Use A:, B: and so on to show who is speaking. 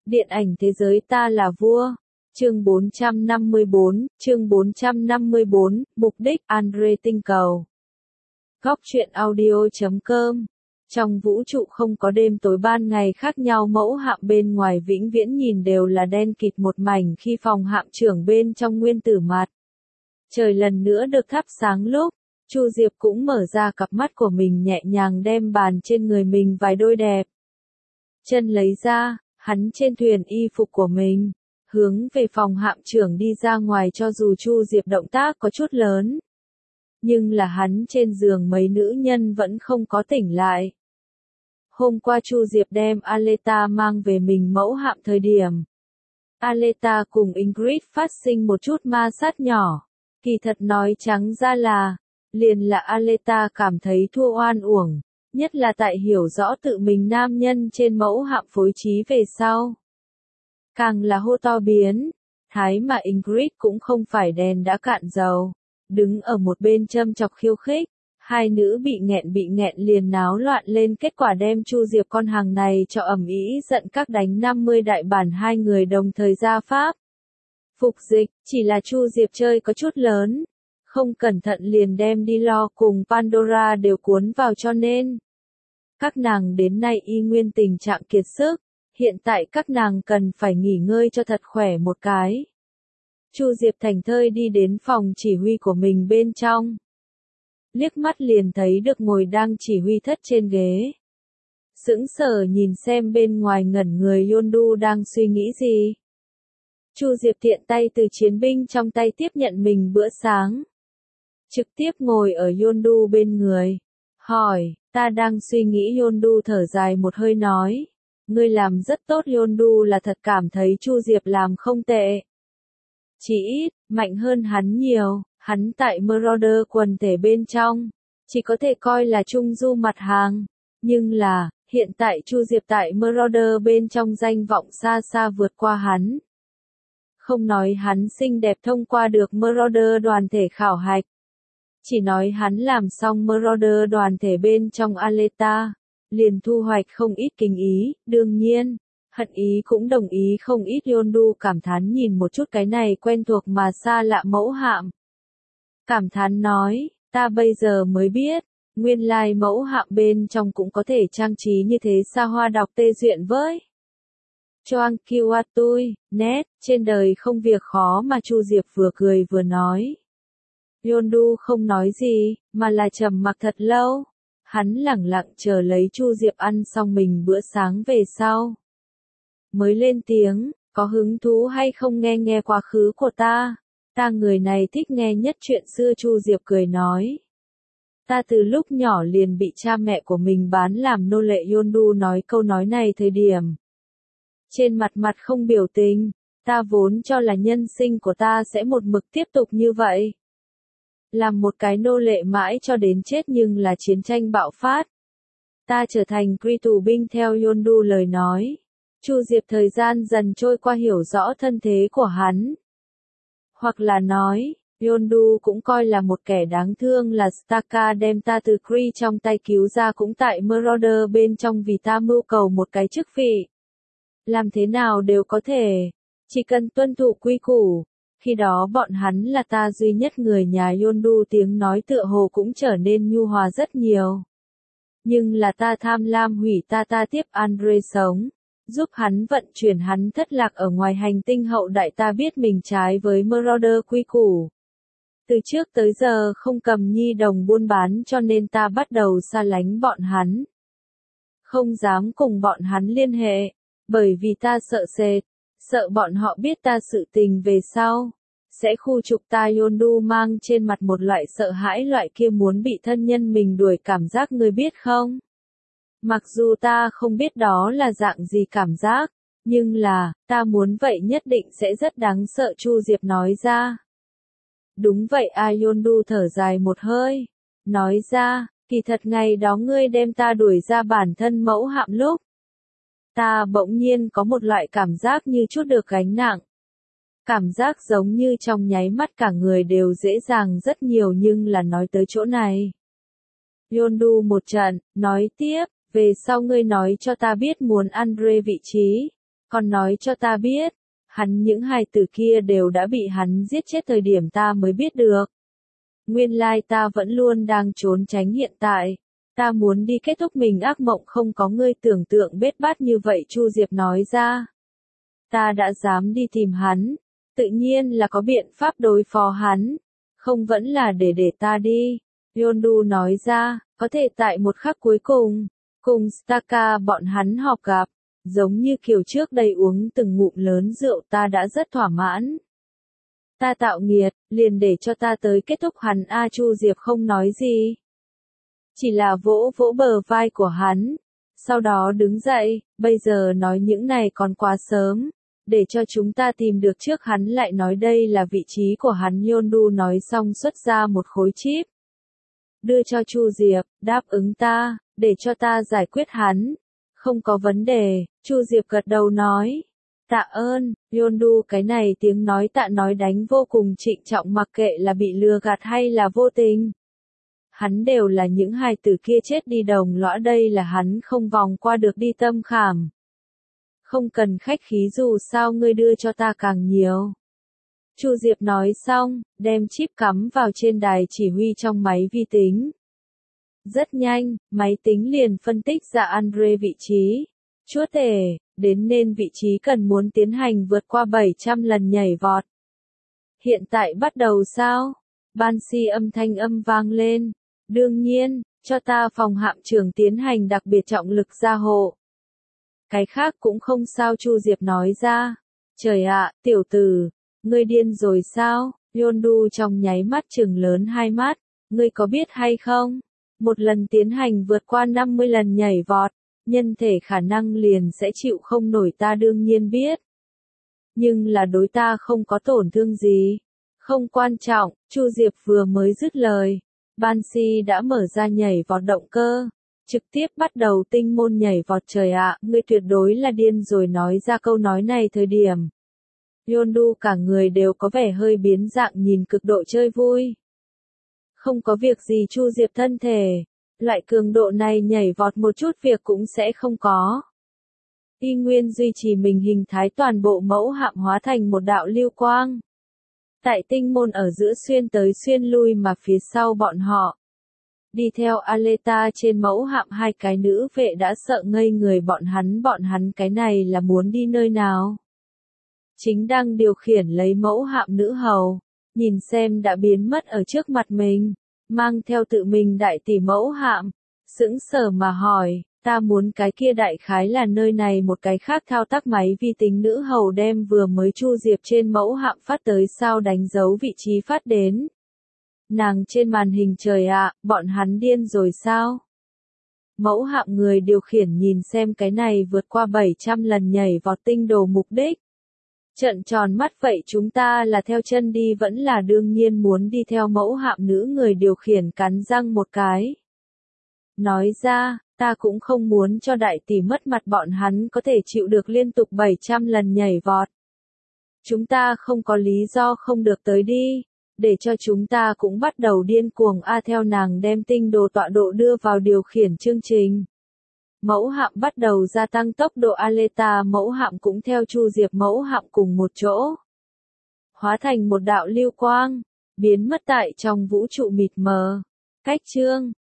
A: Điện ảnh thế giới ta là vua. Chương 454, mục đích Andre tinh cầu. Góc truyện audio.com. Trong vũ trụ không có đêm tối ban ngày khác nhau, mẫu hạm bên ngoài vĩnh viễn nhìn đều là đen kịt một mảnh khi phòng hạm trưởng bên trong nguyên tử mặt. Trời lần nữa được thắp sáng lúc, Chu Diệp cũng mở ra cặp mắt của mình, nhẹ nhàng đem bàn trên người mình vài đôi đẹp chân lấy ra, hắn trên thuyền y phục của mình, hướng về phòng hạm trưởng đi ra ngoài. Cho dù Chu Diệp động tác có chút lớn, nhưng là hắn trên giường mấy nữ nhân vẫn không có tỉnh lại. Hôm qua Chu Diệp đem Aleta mang về mình mẫu hạm thời điểm, Aleta cùng Ingrid phát sinh một chút ma sát nhỏ. Kỳ thật nói trắng ra là, liền là Aleta cảm thấy thua oan uổng, nhất là tại hiểu rõ tự mình nam nhân trên mẫu hạm phối trí về sau. Càng là hô to biến, thái mà Ingrid cũng không phải đèn đã cạn dầu, đứng ở một bên châm chọc khiêu khích. Hai nữ bị nghẹn liền náo loạn lên, kết quả đem Chu Diệp con hàng này cho ầm ĩ giận các đánh 50 đại bản. Hai người đồng thời ra pháp phục dịch, chỉ là Chu Diệp chơi có chút lớn, không cẩn thận liền đem Dilo cùng Pandora đều cuốn vào, cho nên các nàng đến nay y nguyên tình trạng kiệt sức, hiện tại các nàng cần phải nghỉ ngơi cho thật khỏe một cái. Chu Diệp thành thơi đi đến phòng chỉ huy của mình bên trong, liếc mắt liền thấy được ngồi đang chỉ huy thất trên ghế. Sững sờ nhìn xem bên ngoài ngẩn người Yondu đang suy nghĩ gì. Chu Diệp tiện tay từ chiến binh trong tay tiếp nhận mình bữa sáng, trực tiếp ngồi ở Yondu bên người, hỏi, ta đang suy nghĩ. Yondu thở dài một hơi nói, ngươi làm rất tốt. Yondu là thật cảm thấy Chu Diệp làm không tệ, chỉ ít, mạnh hơn hắn nhiều. Hắn tại Marauder quần thể bên trong, chỉ có thể coi là trung du mặt hàng, nhưng là, hiện tại Chu Diệp tại Marauder bên trong danh vọng xa xa vượt qua hắn. Không nói hắn xinh đẹp thông qua được Marauder đoàn thể khảo hạch, chỉ nói hắn làm xong Marauder đoàn thể bên trong Aleta, liền thu hoạch không ít kinh ý. Đương nhiên, hận ý cũng đồng ý không ít. Yondu cảm thán nhìn một chút cái này quen thuộc mà xa lạ mẫu hạm, cảm thán nói, ta bây giờ mới biết, nguyên lai mẫu hạm bên trong cũng có thể trang trí như thế, xa hoa đọc tê duyện với. Choang Kiwatui, nét, trên đời không việc khó mà. Chu Diệp vừa cười vừa nói. Yondu không nói gì, mà là trầm mặc thật lâu. Hắn lẳng lặng chờ lấy Chu Diệp ăn xong mình bữa sáng về sau, mới lên tiếng, có hứng thú hay không nghe quá khứ của ta? Ta người này thích nghe nhất chuyện xưa. Chu Diệp cười nói, ta từ lúc nhỏ liền bị cha mẹ của mình bán làm nô lệ. Yondu nói câu nói này thời điểm, trên mặt không biểu tình. Ta vốn cho là nhân sinh của ta sẽ một mực tiếp tục như vậy, làm một cái nô lệ mãi cho đến chết, nhưng là chiến tranh bạo phát, ta trở thành tù binh. Theo Yondu lời nói, Chu Diệp thời gian dần trôi qua hiểu rõ thân thế của hắn. Hoặc là nói, Yondu cũng coi là một kẻ đáng thương, là Staka đem ta từ Kree trong tay cứu ra, cũng tại Marauder bên trong vì ta mưu cầu một cái chức vị. Làm thế nào đều có thể, chỉ cần tuân thủ quy củ, khi đó bọn hắn là ta duy nhất người nhà. Yondu tiếng nói tựa hồ cũng trở nên nhu hòa rất nhiều. Nhưng là ta tham lam hủy ta tiếp Andre sống, giúp hắn vận chuyển hắn thất lạc ở ngoài hành tinh hậu đại. Ta biết mình trái với Marauder quy củ, từ trước tới giờ không cầm nhi đồng buôn bán, cho nên ta bắt đầu xa lánh bọn hắn, không dám cùng bọn hắn liên hệ, bởi vì ta sợ sệt, sợ bọn họ biết ta sự tình về sau sẽ khu trục ta. Yondu mang trên mặt một loại sợ hãi, loại kia muốn bị thân nhân mình đuổi cảm giác, ngươi biết không? Mặc dù ta không biết đó là dạng gì cảm giác, nhưng là, ta muốn vậy nhất định sẽ rất đáng sợ. Chu Diệp nói ra. Đúng vậy a. Yondu thở dài một hơi, nói ra, kỳ thật ngày đó ngươi đem ta đuổi ra bản thân mẫu hạm lúc, ta bỗng nhiên có một loại cảm giác như chút được gánh nặng. Cảm giác giống như trong nháy mắt cả người đều dễ dàng rất nhiều. Nhưng là nói tới chỗ này, Yondu một trận, nói tiếp, về sau ngươi nói cho ta biết muốn Andre vị trí, Còn nói cho ta biết, những hài tử kia đều đã bị hắn giết chết thời điểm ta mới biết được. Nguyên lai ta vẫn luôn đang trốn tránh hiện tại. Ta muốn đi kết thúc mình ác mộng không có ngươi tưởng tượng bết bát như vậy Chu Diệp nói ra. Ta đã dám đi tìm hắn, tự nhiên là có biện pháp đối phó hắn, không vẫn là để ta đi. Yondu nói ra, có thể tại một khắc cuối cùng, cùng Staka bọn hắn họp gặp, giống như kiểu trước đây uống từng ngụm lớn rượu ta đã rất thỏa mãn. Ta tạo nghiệt, liền để cho ta tới kết thúc hắn Chu Diệp không nói gì. Chỉ là vỗ vỗ bờ vai của hắn, sau đó đứng dậy, bây giờ nói những này còn quá sớm, để cho chúng ta tìm được trước hắn lại nói đây là vị trí của hắn Yondu nói xong xuất ra một khối chip. Đưa cho Chu Diệp, đáp ứng ta, để cho ta giải quyết hắn. Không có vấn đề, Chu Diệp gật đầu nói. Tạ ơn, Yondu cái này tiếng nói tạ nói đánh vô cùng trịnh trọng mặc kệ là bị lừa gạt hay là vô tình. Hắn đều là những hài tử kia chết đi đồng lõa đây là hắn không vòng qua được đi tâm khảm. Không cần khách khí dù sao ngươi đưa cho ta càng nhiều. Chu Diệp nói xong, đem chip cắm vào trên đài chỉ huy trong máy vi tính. Rất nhanh, máy tính liền phân tích ra Andre vị trí. Chúa tể, đến nên vị trí cần muốn tiến hành vượt qua 700 lần nhảy vọt. Hiện tại bắt đầu sao? Banshee âm thanh vang lên. Đương nhiên, cho ta phòng hạm trưởng tiến hành đặc biệt trọng lực gia hộ. Cái khác cũng không sao Chu Diệp nói ra. Trời ạ, tiểu tử, ngươi điên rồi sao? Yondu trong nháy mắt trừng lớn hai mắt. Ngươi có biết hay không? Một lần tiến hành vượt qua 50 lần nhảy vọt, nhân thể khả năng liền sẽ chịu không nổi ta đương nhiên biết. Nhưng là đối ta không có tổn thương gì. Không quan trọng, Chu Diệp vừa mới dứt lời. Banshee đã mở ra nhảy vọt động cơ. Trực tiếp bắt đầu tinh môn nhảy vọt trời ạ, ngươi tuyệt đối là điên rồi nói ra câu nói này thời điểm. Yondu cả người đều có vẻ hơi biến dạng nhìn cực độ chơi vui. Không có việc gì Chu Diệp thân thể. Loại cường độ này nhảy vọt một chút việc cũng sẽ không có. Y nguyên duy trì mình hình thái toàn bộ mẫu hạm hóa thành một đạo lưu quang. Tại tinh môn ở giữa xuyên tới xuyên lui mà phía sau bọn họ. Đi theo Aleta trên mẫu hạm hai cái nữ vệ đã sợ ngây người bọn hắn cái này là muốn đi nơi nào. Chính đang điều khiển lấy mẫu hạm nữ hầu, nhìn xem đã biến mất ở trước mặt mình, mang theo tự mình đại tỷ mẫu hạm, sững sờ mà hỏi, ta muốn cái kia đại khái là nơi này một cái khác thao tác máy vi tính nữ hầu đem vừa mới Chu Diệp trên mẫu hạm phát tới sao đánh dấu vị trí phát đến. Nàng trên màn hình trời ạ, bọn hắn điên rồi sao? Mẫu hạm người điều khiển nhìn xem cái này vượt qua 700 lần nhảy vọt tinh đồ mục đích. Trợn tròn mắt vậy chúng ta là theo chân đi vẫn là đương nhiên muốn đi theo mẫu hạm nữ người điều khiển cắn răng một cái. Nói ra, ta cũng không muốn cho đại tỷ mất mặt bọn hắn có thể chịu được liên tục 700 lần nhảy vọt. Chúng ta không có lý do không được tới đi, để cho chúng ta cũng bắt đầu điên cuồng theo nàng đem tinh đồ tọa độ đưa vào điều khiển chương trình. Mẫu hạm bắt đầu gia tăng tốc độ Aleta mẫu hạm cũng theo Chu Diệp mẫu hạm cùng một chỗ. Hóa thành một đạo lưu quang, biến mất tại trong vũ trụ mịt mờ. Cách chương